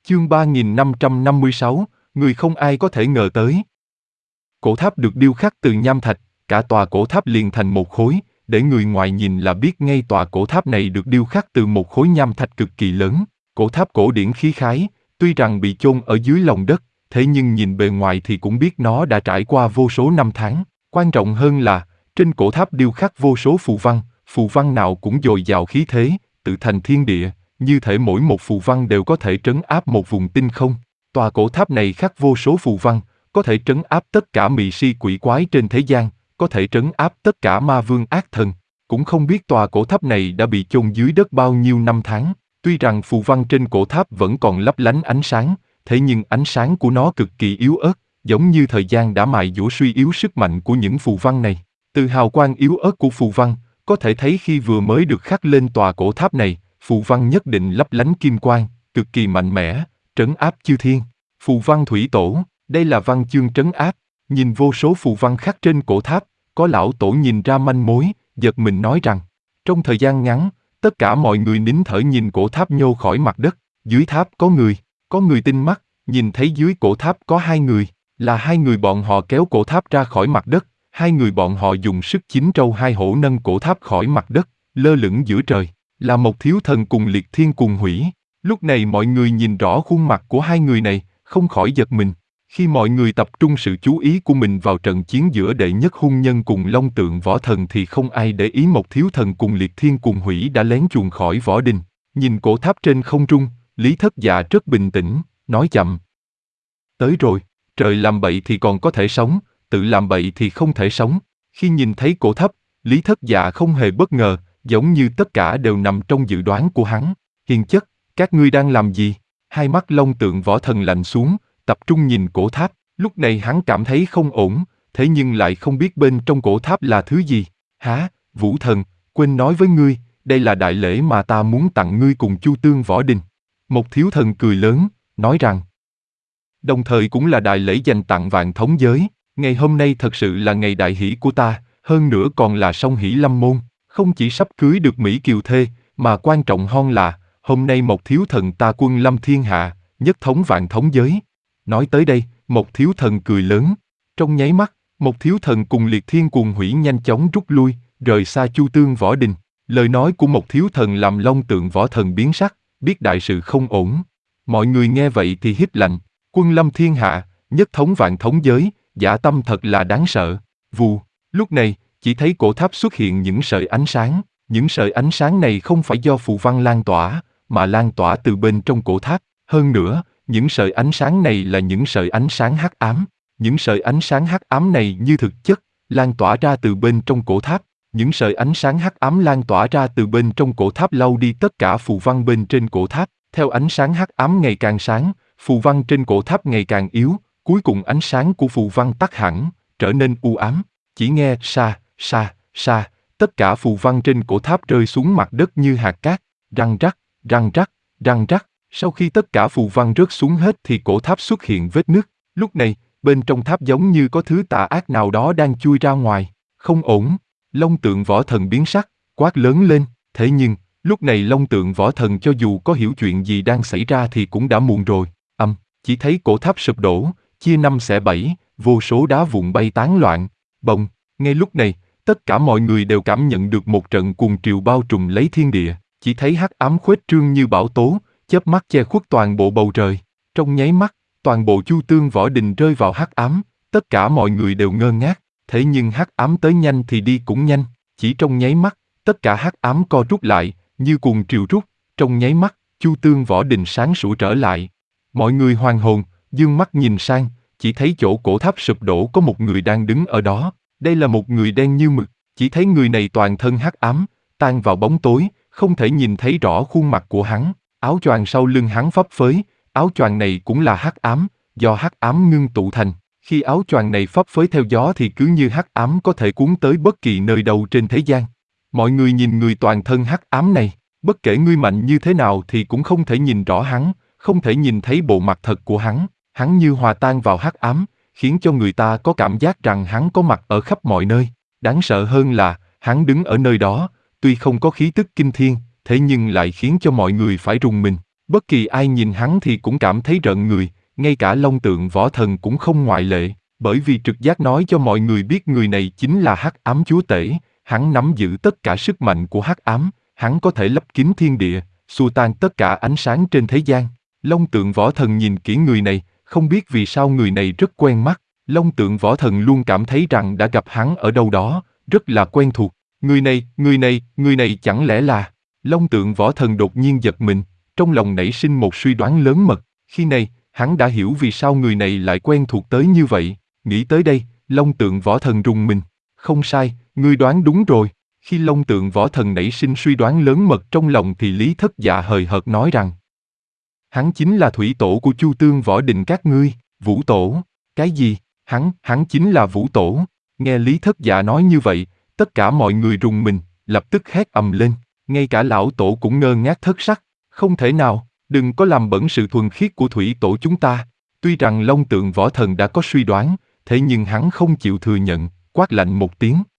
Chương 3556, người không ai có thể ngờ tới. Cổ tháp được điêu khắc từ nham thạch, cả tòa cổ tháp liền thành một khối, để người ngoài nhìn là biết ngay tòa cổ tháp này được điêu khắc từ một khối nham thạch cực kỳ lớn. Cổ tháp cổ điển khí khái, tuy rằng bị chôn ở dưới lòng đất, thế nhưng nhìn bề ngoài thì cũng biết nó đã trải qua vô số năm tháng. Quan trọng hơn là, trên cổ tháp điêu khắc vô số phù văn nào cũng dồi dào khí thế, tự thành thiên địa, như thể mỗi một phù văn đều có thể trấn áp một vùng tinh không. Tòa cổ tháp này khắc vô số phù văn, có thể trấn áp tất cả mị si quỷ quái trên thế gian, có thể trấn áp tất cả ma vương ác thần. Cũng không biết tòa cổ tháp này đã bị chôn dưới đất bao nhiêu năm tháng. Tuy rằng phù văn trên cổ tháp vẫn còn lấp lánh ánh sáng, thế nhưng ánh sáng của nó cực kỳ yếu ớt, giống như thời gian đã mài dũa suy yếu sức mạnh của những phù văn này. Từ hào quang yếu ớt của phù văn, có thể thấy khi vừa mới được khắc lên tòa cổ tháp này, phù văn nhất định lấp lánh kim quang, cực kỳ mạnh mẽ, trấn áp chư thiên. Phù văn thủy tổ, đây là văn chương trấn áp. Nhìn vô số phù văn khắc trên cổ tháp, có lão tổ nhìn ra manh mối, giật mình nói rằng, trong thời gian ngắn, tất cả mọi người nín thở nhìn cổ tháp nhô khỏi mặt đất. Dưới tháp có người tinh mắt, nhìn thấy dưới cổ tháp có hai người, là hai người bọn họ kéo cổ tháp ra khỏi mặt đất. Hai người bọn họ dùng sức chín trâu hai hổ nâng cổ tháp khỏi mặt đất, lơ lửng giữa trời, là một thiếu thần cùng liệt thiên cùng hủy. Lúc này mọi người nhìn rõ khuôn mặt của hai người này, không khỏi giật mình. Khi mọi người tập trung sự chú ý của mình vào trận chiến giữa đệ nhất hung nhân cùng Long Tượng Võ Thần thì không ai để ý một thiếu thần cùng liệt thiên cùng hủy đã lén chuồn khỏi võ đình. Nhìn cổ tháp trên không trung, Lý Thất Dạ rất bình tĩnh, nói chậm. Tới rồi, trời làm bậy thì còn có thể sống, tự làm bậy thì không thể sống. Khi nhìn thấy cổ tháp, Lý Thất Dạ không hề bất ngờ, giống như tất cả đều nằm trong dự đoán của hắn. Hiền chất, các ngươi đang làm gì? Hai mắt Long Tượng Võ Thần lạnh xuống, tập trung nhìn cổ tháp. Lúc này hắn cảm thấy không ổn, thế nhưng lại không biết bên trong cổ tháp là thứ gì. Hả, Vũ Thần, quên nói với ngươi, đây là đại lễ mà ta muốn tặng ngươi cùng Chu Tương Võ Đình. Một thiếu thần cười lớn, nói rằng, đồng thời cũng là đại lễ dành tặng vạn thống giới. Ngày hôm nay thật sự là ngày đại hỷ của ta, hơn nữa còn là song hỷ lâm môn, không chỉ sắp cưới được Mỹ kiều thê, mà quan trọng hơn là, hôm nay một thiếu thần ta quân lâm thiên hạ, nhất thống vạn thống giới. Nói tới đây, một thiếu thần cười lớn. Trong nháy mắt, một thiếu thần cùng liệt thiên cuồng hủy nhanh chóng rút lui, rời xa Chu Tương Võ Đình. Lời nói của một thiếu thần làm Long Tượng Võ Thần biến sắc, biết đại sự không ổn. Mọi người nghe vậy thì hít lạnh, quân lâm thiên hạ, nhất thống vạn thống giới, dã tâm thật là đáng sợ. Vù, lúc này, chỉ thấy cổ tháp xuất hiện những sợi ánh sáng. Những sợi ánh sáng này không phải do phù văn lan tỏa, mà lan tỏa từ bên trong cổ tháp. Hơn nữa, những sợi ánh sáng này là những sợi ánh sáng hắc ám. Những sợi ánh sáng hắc ám này như thực chất, lan tỏa ra từ bên trong cổ tháp. Những sợi ánh sáng hắc ám lan tỏa ra từ bên trong cổ tháp lau đi tất cả phù văn bên trên cổ tháp. Theo ánh sáng hắc ám ngày càng sáng, phù văn trên cổ tháp ngày càng yếu, cuối cùng ánh sáng của phù văn tắt hẳn, trở nên u ám. Chỉ nghe sa, sa, sa, tất cả phù văn trên cổ tháp rơi xuống mặt đất như hạt cát, răng rắc, răng rắc, răng rắc. Sau khi tất cả phù văn rớt xuống hết thì cổ tháp xuất hiện vết nứt. Lúc này, bên trong tháp giống như có thứ tà ác nào đó đang chui ra ngoài. Không ổn. Long Tượng Võ Thần biến sắc, quát lớn lên. Thế nhưng, lúc này Long Tượng Võ Thần cho dù có hiểu chuyện gì đang xảy ra thì cũng đã muộn rồi. Chỉ thấy cổ tháp sụp đổ, chia năm xẻ bảy, vô số đá vụn bay tán loạn. Bồng, ngay lúc này, tất cả mọi người đều cảm nhận được một trận cuồng triều bao trùm lấy thiên địa. Chỉ thấy hắc ám khuếch trương như bão tố, chớp mắt che khuất toàn bộ bầu trời. Trong nháy mắt, toàn bộ Chu Tương Võ Đình rơi vào hắc ám, tất cả mọi người đều ngơ ngác. Thế nhưng hắc ám tới nhanh thì đi cũng nhanh, chỉ trong nháy mắt, tất cả hắc ám co rút lại, như cuồng triều rút. Trong nháy mắt, Chu Tương Võ Đình sáng sủa trở lại. Mọi người hoàn hồn, dương mắt nhìn sang, chỉ thấy chỗ cổ tháp sụp đổ có một người đang đứng ở đó. Đây là một người đen như mực, chỉ thấy người này toàn thân hắc ám, tan vào bóng tối, không thể nhìn thấy rõ khuôn mặt của hắn. Áo choàng sau lưng hắn phấp phới, áo choàng này cũng là hắc ám, do hắc ám ngưng tụ thành. Khi áo choàng này phấp phới theo gió thì cứ như hắc ám có thể cuốn tới bất kỳ nơi đâu trên thế gian. Mọi người nhìn người toàn thân hắc ám này, bất kể ngươi mạnh như thế nào thì cũng không thể nhìn rõ hắn, không thể nhìn thấy bộ mặt thật của hắn. Hắn như hòa tan vào hắc ám, khiến cho người ta có cảm giác rằng hắn có mặt ở khắp mọi nơi. Đáng sợ hơn là, hắn đứng ở nơi đó, tuy không có khí tức kinh thiên, thế nhưng lại khiến cho mọi người phải rùng mình. Bất kỳ ai nhìn hắn thì cũng cảm thấy rợn người, ngay cả Long Tượng Võ Thần cũng không ngoại lệ, bởi vì trực giác nói cho mọi người biết người này chính là Hắc Ám Chúa Tể, hắn nắm giữ tất cả sức mạnh của Hắc Ám, hắn có thể lấp kín thiên địa, xua tan tất cả ánh sáng trên thế gian. Long Tượng Võ Thần nhìn kỹ người này, không biết vì sao người này rất quen mắt. Long Tượng Võ Thần luôn cảm thấy rằng đã gặp hắn ở đâu đó, rất là quen thuộc. Người này chẳng lẽ là... Long Tượng Võ Thần đột nhiên giật mình, trong lòng nảy sinh một suy đoán lớn mật. Khi này, hắn đã hiểu vì sao người này lại quen thuộc tới như vậy. Nghĩ tới đây, Long Tượng Võ Thần rùng mình. Không sai, ngươi đoán đúng rồi. Khi Long Tượng Võ Thần nảy sinh suy đoán lớn mật trong lòng thì Lý Thất Dạ hời hợt nói rằng hắn chính là thủy tổ của Chu Tương Võ Định các ngươi, Vũ Tổ. Cái gì? Hắn chính là Vũ Tổ. Nghe Lý Thất Dạ nói như vậy, tất cả mọi người rùng mình, lập tức hét ầm lên. Ngay cả lão tổ cũng ngơ ngác thất sắc. Không thể nào, đừng có làm bẩn sự thuần khiết của thủy tổ chúng ta. Tuy rằng Long Tượng Võ Thần đã có suy đoán, thế nhưng hắn không chịu thừa nhận, quát lạnh một tiếng.